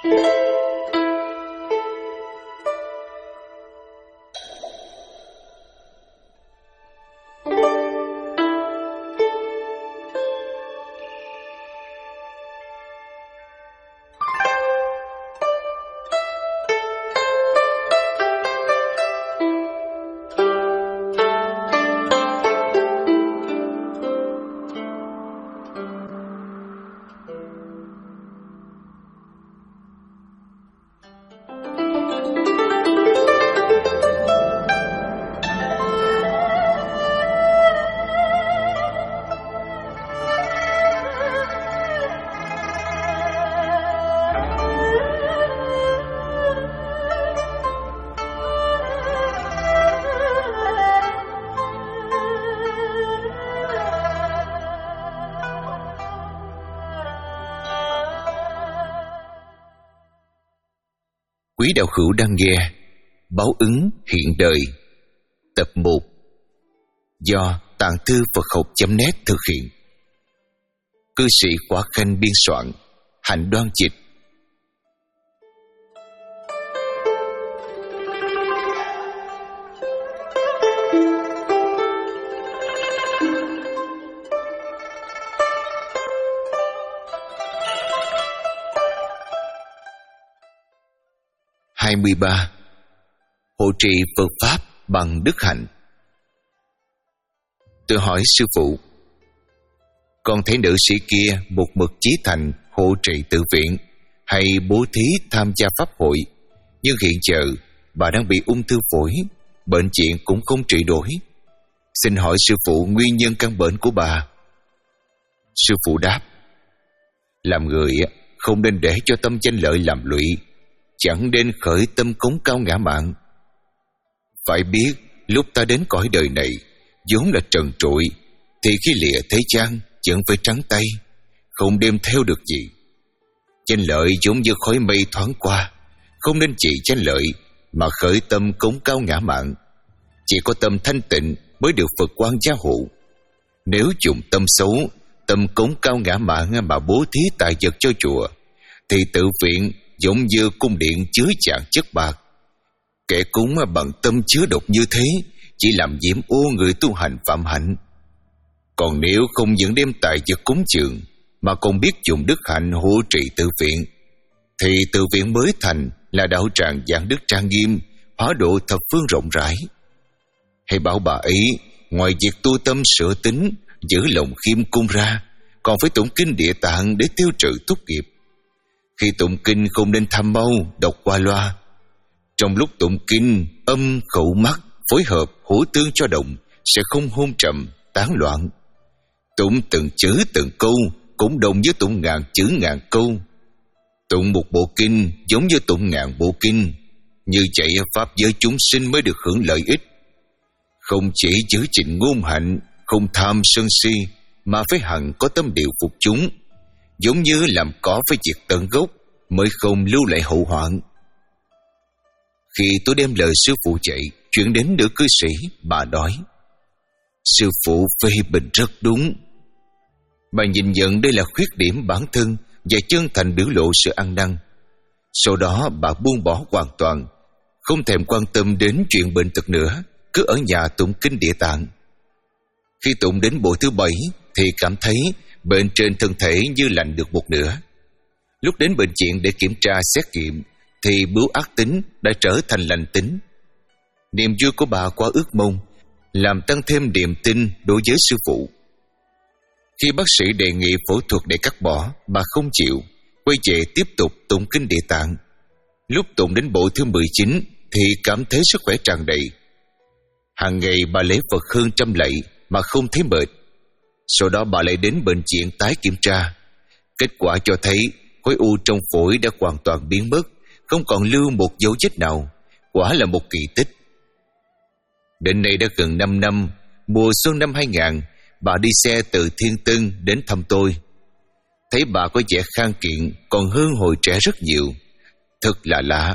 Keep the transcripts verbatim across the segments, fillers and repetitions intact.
Quý đạo hữu đang nghe Báo ứng hiện đời tập một do Tạng Thư Phật Học chấm net thực hiện. Cư sĩ Khỏa Khanh biên soạn, Hạnh Đoan dịch. hai mươi ba. Hộ trì Phật Pháp bằng đức hạnh. Tôi hỏi sư phụ, con thấy nữ sĩ kia một mực chí thành hộ trì tự viện hay bố thí tham gia pháp hội, nhưng hiện giờ bà đang bị ung thư phổi, bệnh chuyện cũng không trị nổi. Xin hỏi sư phụ nguyên nhân căn bệnh của bà. Sư phụ đáp, làm người không nên để cho tâm danh lợi làm lụy, chẳng nên khởi tâm cống cao ngã mạn. Phải biết lúc ta đến cõi đời này vốn là trần trụi, thì khi lìa thế gian vẫn phải trắng tay, không đem theo được gì. Danh lợi giống như khói mây thoáng qua, không nên chỉ danh lợi mà khởi tâm cống cao ngã mạn. Chỉ có tâm thanh tịnh mới được Phật quan gia hộ. Nếu dùng tâm xấu, tâm cống cao ngã mạn mà bố thí tài vật cho chùa, thì tự viện giống như cung điện chứa chan chất bạc. Kẻ cúng bằng tâm chứa độc như thế chỉ làm nhiễm ô người tu hành phạm hạnh. Còn nếu không những đem tài vật cúng dường mà còn biết dùng đức hạnh hộ trì tự viện, thì tự viện mới thành là đạo tràng giảng đức trang nghiêm, hóa độ thập phương rộng rãi. Hãy bảo bà ấy ngoài việc tu tâm sửa tính, giữ lòng khiêm cung ra, còn phải tụng kinh Địa Tạng để tiêu trừ túc nghiệp. Khi tụng kinh không nên tham mau đọc qua loa. Trong lúc tụng kinh, âm khẩu mắt phối hợp hỗ tương cho đồng sẽ không hôn trầm tán loạn. Tụng từng chữ từng câu cũng đồng với tụng ngàn chữ ngàn câu. Tụng một bộ kinh giống như tụng ngàn bộ kinh. Như vậy pháp giới chúng sinh mới được hưởng lợi ích. Không chỉ giữ gìn ngôn hạnh, không tham sân si, mà phải hằng có tâm điều phục chúng, giống như làm cỏ phải diệt tận gốc, mới không lưu lại hậu hoạn. Khi tôi đem lời sư phụ dạy chuyển đến nữ cư sĩ, bà nói, sư phụ phê bình rất đúng. Bà nhìn nhận đây là khuyết điểm bản thân và chân thành biểu lộ sự ăn năn. Sau đó bà buông bỏ hoàn toàn, không thèm quan tâm đến chuyện bệnh tật nữa, cứ ở nhà tụng kinh Địa Tạng. Khi tụng đến bộ thứ bảy thì cảm thấy bệnh trên thân thể như lành được một nửa. Lúc đến bệnh viện để kiểm tra xét nghiệm thì bướu ác tính đã trở thành lành tính. Niềm vui của bà quá ước mong, làm tăng thêm niềm tin đối với sư phụ. Khi bác sĩ đề nghị phẫu thuật để cắt bỏ, bà không chịu, quay về tiếp tục tụng kinh Địa Tạng. Lúc tụng đến bộ thứ mười chín thì cảm thấy sức khỏe tràn đầy. Hàng ngày bà lễ Phật hơn trăm lạy mà không thấy mệt. Sau đó bà lại đến bệnh viện tái kiểm tra. Kết quả cho thấy khối u trong phổi đã hoàn toàn biến mất, không còn lưu một dấu vết nào. Quả là một kỳ tích. Đến nay đã gần năm năm, mùa xuân năm hai nghìn, bà đi xe từ Thiên Tân đến thăm tôi. Thấy bà có vẻ khang kiện, còn hơn hồi trẻ rất nhiều. Thật là lạ.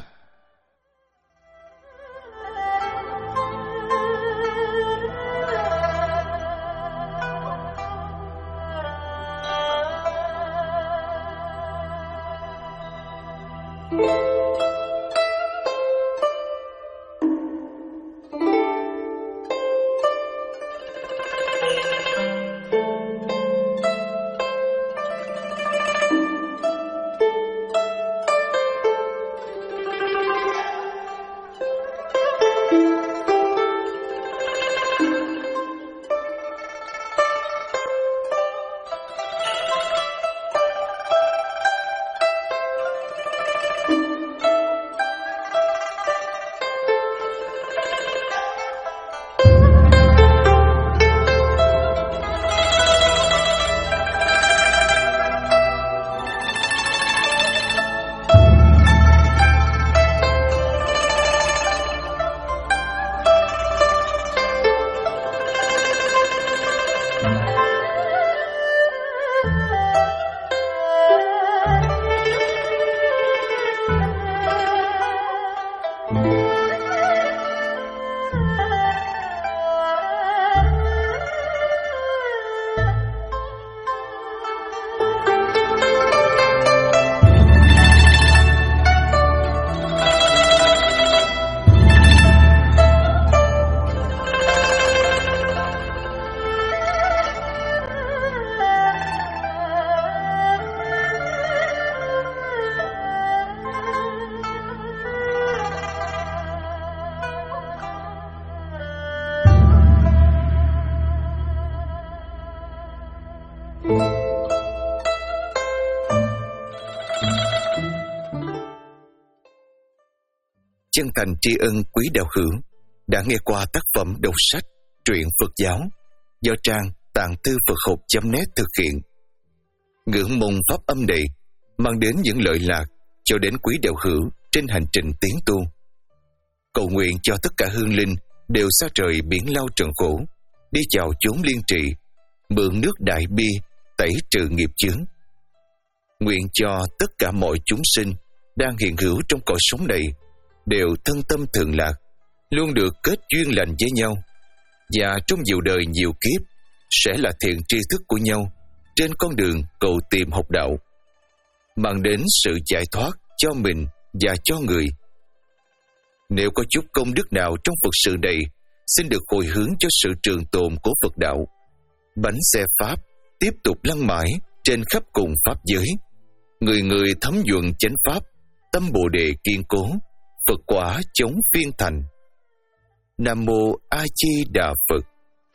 chân thành tri ân quý đạo hữu đã nghe qua tác phẩm đọc sách truyện Phật giáo do trang tạng thư Phật học chấm net thực hiện. Ngưỡng mong pháp âm này mang đến những lợi lạc cho đến quý đạo hữu trên hành trình tiến tu. Cầu nguyện cho tất cả hương linh đều xa trời biển lao trần khổ, đi chào chốn liên trị, mượn nước đại bi tẩy trừ nghiệp chướng. Nguyện cho tất cả mọi chúng sinh đang hiện hữu trong cõi sống này đều thân tâm thường lạc, luôn được kết duyên lành với nhau, và trong nhiều đời nhiều kiếp sẽ là thiện tri thức của nhau trên con đường cầu tìm học đạo, mang đến sự giải thoát cho mình và cho người. Nếu có chút công đức nào trong Phật sự này, xin được hồi hướng cho sự trường tồn của Phật đạo. Bánh xe Pháp tiếp tục lăn mãi trên khắp cùng Pháp giới. Người người thấm nhuận chánh Pháp, tâm Bồ Đề kiên cố, Phật quả chống phiên thành. Nam Mô A Di Đà Phật.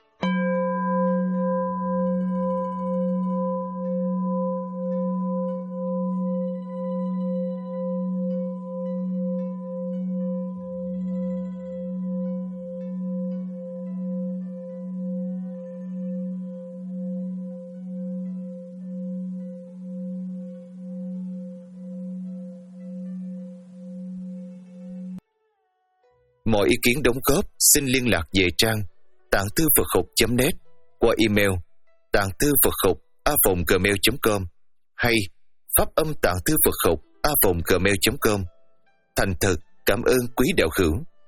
Mọi ý kiến đóng góp xin liên lạc về trang tạng thư Phật học chấm net qua email tạng thư Phật học a vòng gmail chấm com hay pháp âm tạng thư Phật học a vòng gmail chấm com. Thành thật cảm ơn quý đạo hữu.